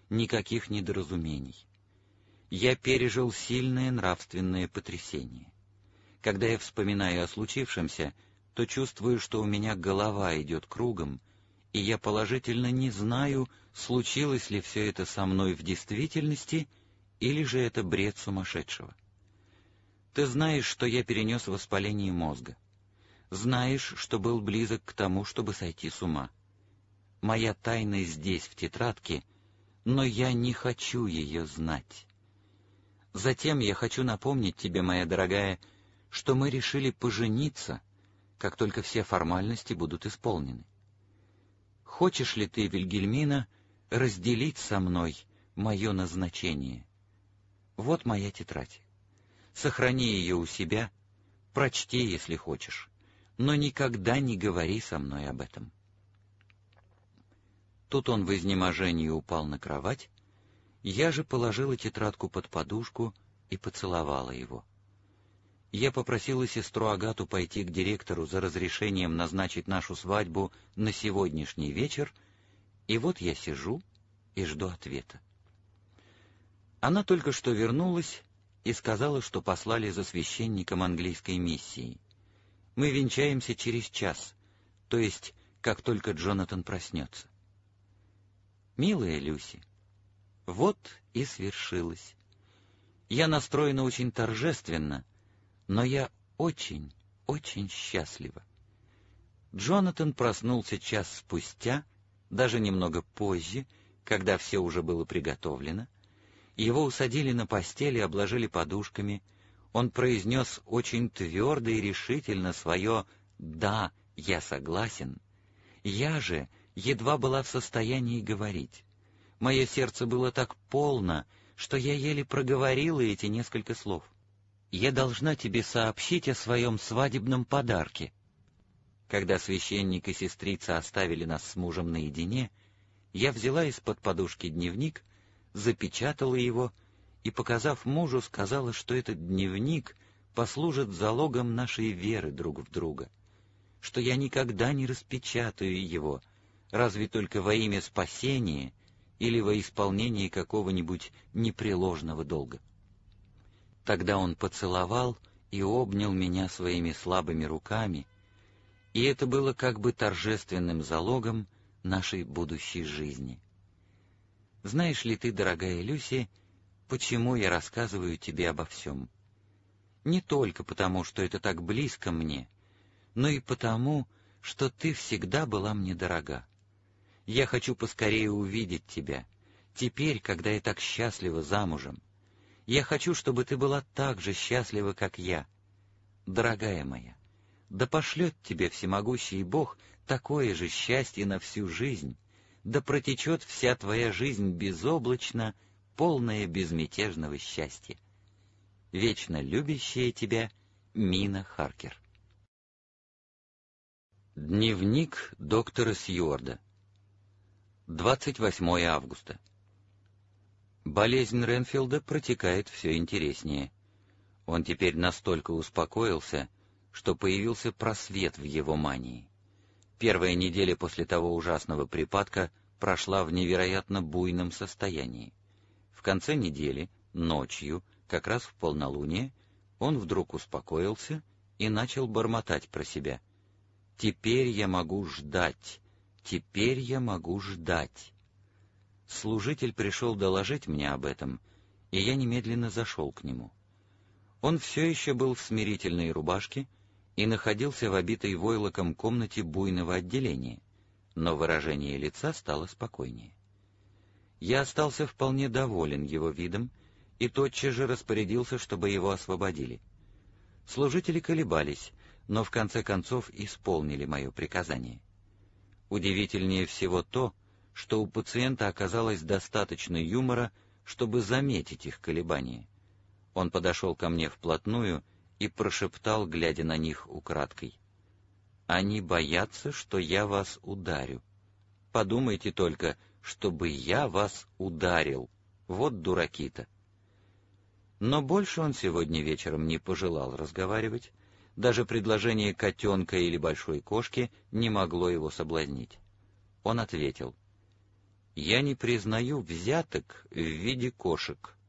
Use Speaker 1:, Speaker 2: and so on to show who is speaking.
Speaker 1: никаких недоразумений. Я пережил сильное нравственное потрясение. Когда я вспоминаю о случившемся, то чувствую, что у меня голова идет кругом, и я положительно не знаю, случилось ли все это со мной в действительности, или же это бред сумасшедшего. Ты знаешь, что я перенес воспаление мозга. Знаешь, что был близок к тому, чтобы сойти с ума. Моя тайна здесь, в тетрадке, но я не хочу ее знать. Затем я хочу напомнить тебе, моя дорогая, что мы решили пожениться, как только все формальности будут исполнены. Хочешь ли ты, Вильгельмина, разделить со мной мое назначение? Вот моя тетрадь. Сохрани ее у себя, прочти, если хочешь, но никогда не говори со мной об этом. Тут он в изнеможении упал на кровать, я же положила тетрадку под подушку и поцеловала его. Я попросила сестру Агату пойти к директору за разрешением назначить нашу свадьбу на сегодняшний вечер, и вот я сижу и жду ответа. Она только что вернулась и сказала, что послали за священником английской миссии. Мы венчаемся через час, то есть как только Джонатан проснется. Милая Люси, вот и свершилось. Я настроена очень торжественно, но я очень, очень счастлива. Джонатан проснулся час спустя, даже немного позже, когда все уже было приготовлено. Его усадили на постель и обложили подушками. Он произнес очень твердо и решительно свое «да, я согласен». Я же едва была в состоянии говорить. Мое сердце было так полно, что я еле проговорила эти несколько слов. «Я должна тебе сообщить о своем свадебном подарке». Когда священник и сестрица оставили нас с мужем наедине, я взяла из-под подушки дневник, запечатала его и, показав мужу, сказала, что этот дневник послужит залогом нашей веры друг в друга, что я никогда не распечатаю его, разве только во имя спасения или во исполнение какого-нибудь непреложного долга. Тогда он поцеловал и обнял меня своими слабыми руками, и это было как бы торжественным залогом нашей будущей жизни. Знаешь ли ты, дорогая Люси, почему я рассказываю тебе обо всем? Не только потому, что это так близко мне, но и потому, что ты всегда была мне дорога. Я хочу поскорее увидеть тебя, теперь, когда я так счастлива замужем. Я хочу, чтобы ты была так же счастлива, как я. Дорогая моя, да пошлет тебе всемогущий Бог такое же счастье на всю жизнь, да протечет вся твоя жизнь безоблачно, полная безмятежного счастья. Вечно любящая тебя Мина Харкер. Дневник доктора Сьюарда. 28 августа. Болезнь Ренфилда протекает все интереснее. Он теперь настолько успокоился, что появился просвет в его мании. Первая неделя после того ужасного припадка прошла в невероятно буйном состоянии. В конце недели, ночью, как раз в полнолуние, он вдруг успокоился и начал бормотать про себя. «Теперь я могу ждать, теперь я могу ждать». Служитель пришел доложить мне об этом, и я немедленно зашел к нему. Он все еще был в смирительной рубашке и находился в обитой войлоком комнате буйного отделения, но выражение лица стало спокойнее. Я остался вполне доволен его видом и тотчас же распорядился, чтобы его освободили. Служители колебались, но в конце концов исполнили мое приказание. Удивительнее всего то, что у пациента оказалось достаточно юмора, чтобы заметить их колебания. Он подошел ко мне вплотную и прошептал, глядя на них украдкой: «Они боятся, что я вас ударю. Подумайте только, чтобы я вас ударил. Вот дураки-то». Но больше он сегодня вечером не пожелал разговаривать, даже предложение котенка или большой кошки не могло его соблазнить. Он ответил: Я не признаю взяток в виде кошек.